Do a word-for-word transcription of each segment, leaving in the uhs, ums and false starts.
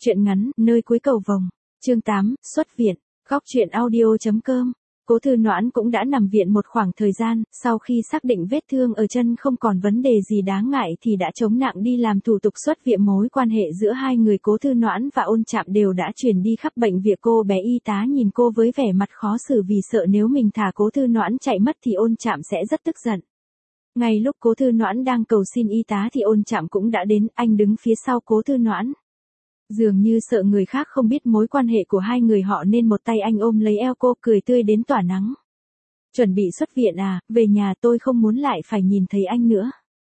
Truyện ngắn, nơi cuối cầu vồng. Chương tám, xuất viện. Góc truyện audio chấm com. Cố Thư Noãn cũng đã nằm viện một khoảng thời gian, sau khi xác định vết thương ở chân không còn vấn đề gì đáng ngại thì đã chống nặng đi làm thủ tục xuất viện. Mối quan hệ giữa hai người Cố Thư Noãn và Ôn Trạm đều đã truyền đi khắp bệnh viện. Cô bé y tá nhìn cô với vẻ mặt khó xử vì sợ nếu mình thả Cố Thư Noãn chạy mất thì Ôn Trạm sẽ rất tức giận. Ngay lúc Cố Thư Noãn đang cầu xin y tá thì Ôn Trạm cũng đã đến, anh đứng phía sau Cố Thư Noãn. Dường như sợ người khác không biết mối quan hệ của hai người họ nên một tay anh ôm lấy eo cô, cười tươi đến tỏa nắng. Chuẩn bị xuất viện à, về nhà, tôi không muốn lại phải nhìn thấy anh nữa.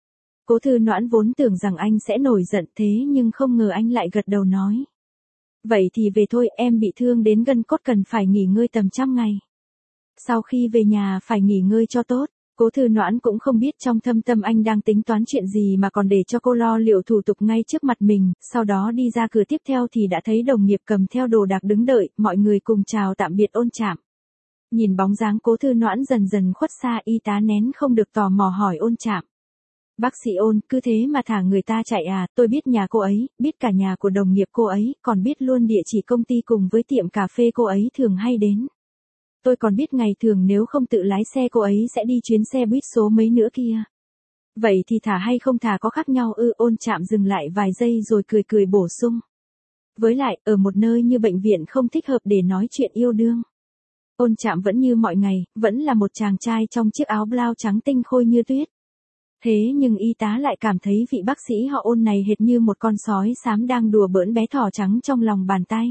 Cố Thư Noãn vốn tưởng rằng anh sẽ nổi giận thế nhưng không ngờ anh lại gật đầu nói. Vậy thì về thôi, em bị thương đến gân cốt cần phải nghỉ ngơi tầm trăm ngày. Sau khi về nhà phải nghỉ ngơi cho tốt. Cố Thư Noãn cũng không biết trong thâm tâm anh đang tính toán chuyện gì mà còn để cho cô lo liệu thủ tục ngay trước mặt mình, sau đó đi ra cửa tiếp theo thì đã thấy đồng nghiệp cầm theo đồ đạc đứng đợi, mọi người cùng chào tạm biệt Ôn Trạm. Nhìn bóng dáng Cố Thư Noãn dần dần khuất xa, y tá nén không được tò mò hỏi Ôn Trạm. Bác sĩ Ôn, cứ thế mà thả người ta chạy à? Tôi biết nhà cô ấy, biết cả nhà của đồng nghiệp cô ấy, còn biết luôn địa chỉ công ty cùng với tiệm cà phê cô ấy thường hay đến. Tôi còn biết ngày thường nếu không tự lái xe cô ấy sẽ đi chuyến xe buýt số mấy nữa kia. Vậy thì thả hay không thả có khác nhau ư? Ôn Trạm dừng lại vài giây rồi cười cười bổ sung. Với lại, ở một nơi như bệnh viện không thích hợp để nói chuyện yêu đương. Ôn Trạm vẫn như mọi ngày, vẫn là một chàng trai trong chiếc áo blau trắng tinh khôi như tuyết. Thế nhưng y tá lại cảm thấy vị bác sĩ họ Ôn này hệt như một con sói xám đang đùa bỡn bé thỏ trắng trong lòng bàn tay.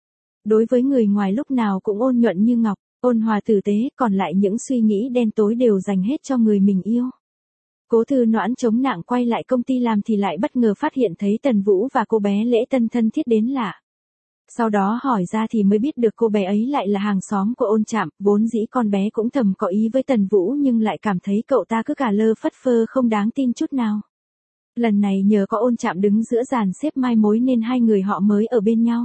Đối với người ngoài lúc nào cũng ôn nhuận như ngọc, ôn hòa tử tế, còn lại những suy nghĩ đen tối đều dành hết cho người mình yêu. Cố Thư Noãn chống nặng quay lại công ty làm thì lại bất ngờ phát hiện thấy Tần Vũ và cô bé Lễ Tân thân thiết đến lạ. Sau đó hỏi ra thì mới biết được cô bé ấy lại là hàng xóm của Ôn Trạm, vốn dĩ con bé cũng thầm có ý với Tần Vũ nhưng lại cảm thấy cậu ta cứ cả lơ phất phơ không đáng tin chút nào. Lần này nhờ có Ôn Trạm đứng giữa dàn xếp mai mối nên hai người họ mới ở bên nhau.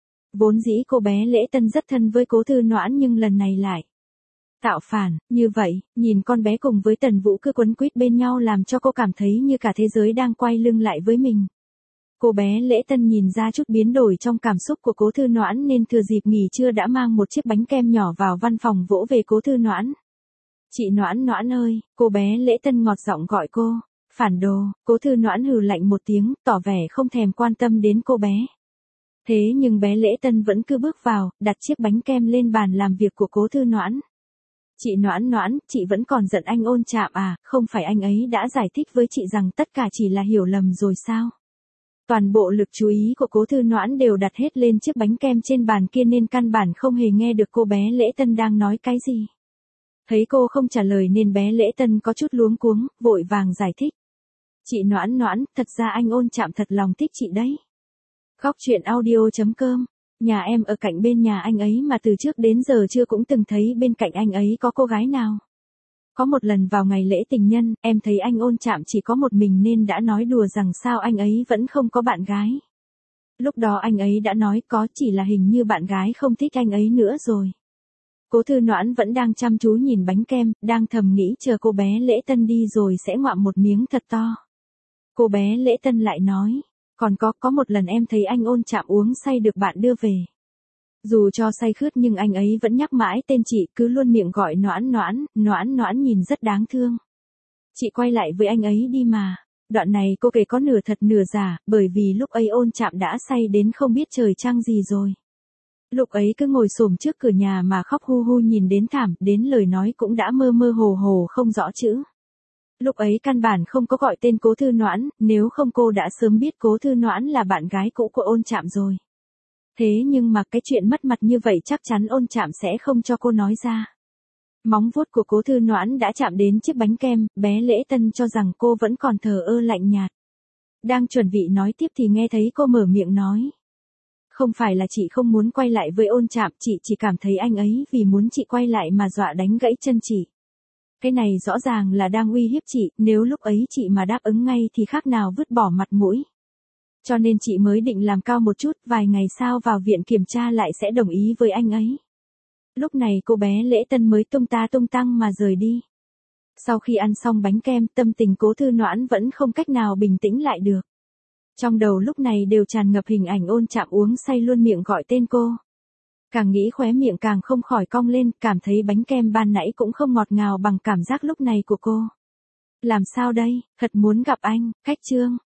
Vốn dĩ cô bé Lễ Tân rất thân với Cố Thư Noãn nhưng lần này lại tạo phản, như vậy, nhìn con bé cùng với Tần Vũ cứ quấn quýt bên nhau làm cho cô cảm thấy như cả thế giới đang quay lưng lại với mình. Cô bé Lễ Tân nhìn ra chút biến đổi trong cảm xúc của Cố Thư Noãn nên thừa dịp nghỉ trưa đã mang một chiếc bánh kem nhỏ vào văn phòng vỗ về Cố Thư Noãn. Chị Noãn Noãn ơi, cô bé Lễ Tân ngọt giọng gọi cô. Phản đồ. Cố Thư Noãn hừ lạnh một tiếng, tỏ vẻ không thèm quan tâm đến cô bé. Thế nhưng bé Lễ Tân vẫn cứ bước vào, đặt chiếc bánh kem lên bàn làm việc của Cố Thư Noãn. Chị Noãn Noãn, chị vẫn còn giận anh Ôn Trạm à, không phải anh ấy đã giải thích với chị rằng tất cả chỉ là hiểu lầm rồi sao? Toàn bộ lực chú ý của Cố Thư Noãn đều đặt hết lên chiếc bánh kem trên bàn kia nên căn bản không hề nghe được cô bé Lễ Tân đang nói cái gì. Thấy cô không trả lời nên bé Lễ Tân có chút luống cuống, vội vàng giải thích. Chị Noãn Noãn, thật ra anh Ôn Trạm thật lòng thích chị đấy. Góc truyện audio chấm com. Nhà em ở cạnh bên nhà anh ấy mà từ trước đến giờ chưa cũng từng thấy bên cạnh anh ấy có cô gái nào. Có một lần vào ngày lễ tình nhân, em thấy anh Ôn Trạm chỉ có một mình nên đã nói đùa rằng sao anh ấy vẫn không có bạn gái. Lúc đó anh ấy đã nói có, chỉ là hình như bạn gái không thích anh ấy nữa rồi. Cố Thư Noãn vẫn đang chăm chú nhìn bánh kem, đang thầm nghĩ chờ cô bé Lễ Tân đi rồi sẽ ngoạm một miếng thật to. Cô bé Lễ Tân lại nói. Còn có, có một lần em thấy anh Ôn Trạm uống say được bạn đưa về. Dù cho say khướt nhưng anh ấy vẫn nhắc mãi tên chị, cứ luôn miệng gọi Noãn Noãn, Noãn Noãn nhìn rất đáng thương. Chị quay lại với anh ấy đi mà. Đoạn này cô kể có nửa thật nửa giả, bởi vì lúc ấy Ôn Trạm đã say đến không biết trời trăng gì rồi. Lúc ấy cứ ngồi xổm trước cửa nhà mà khóc hu hu nhìn đến thảm, đến lời nói cũng đã mơ mơ hồ hồ không rõ chữ. Lúc ấy căn bản không có gọi tên Cố Thư Noãn, nếu không cô đã sớm biết Cố Thư Noãn là bạn gái cũ của Ôn Trạm rồi. Thế nhưng mà cái chuyện mất mặt như vậy chắc chắn Ôn Trạm sẽ không cho cô nói ra. Móng vuốt của Cố Thư Noãn đã chạm đến chiếc bánh kem, bé Lễ Tân cho rằng cô vẫn còn thờ ơ lạnh nhạt. Đang chuẩn bị nói tiếp thì nghe thấy cô mở miệng nói. Không phải là chị không muốn quay lại với Ôn Trạm, chị chỉ cảm thấy anh ấy vì muốn chị quay lại mà dọa đánh gãy chân chị. Cái này rõ ràng là đang uy hiếp chị, nếu lúc ấy chị mà đáp ứng ngay thì khác nào vứt bỏ mặt mũi. Cho nên chị mới định làm cao một chút, vài ngày sau vào viện kiểm tra lại sẽ đồng ý với anh ấy. Lúc này cô bé Lễ Tân mới tung ta tung tăng mà rời đi. Sau khi ăn xong bánh kem, tâm tình Cố Thư Noãn vẫn không cách nào bình tĩnh lại được. Trong đầu lúc này đều tràn ngập hình ảnh ôn chạm uống say luôn miệng gọi tên cô. Càng nghĩ khóe miệng càng không khỏi cong lên, cảm thấy bánh kem ban nãy cũng không ngọt ngào bằng cảm giác lúc này của cô. Làm sao đây, thật muốn gặp anh, cách Trương.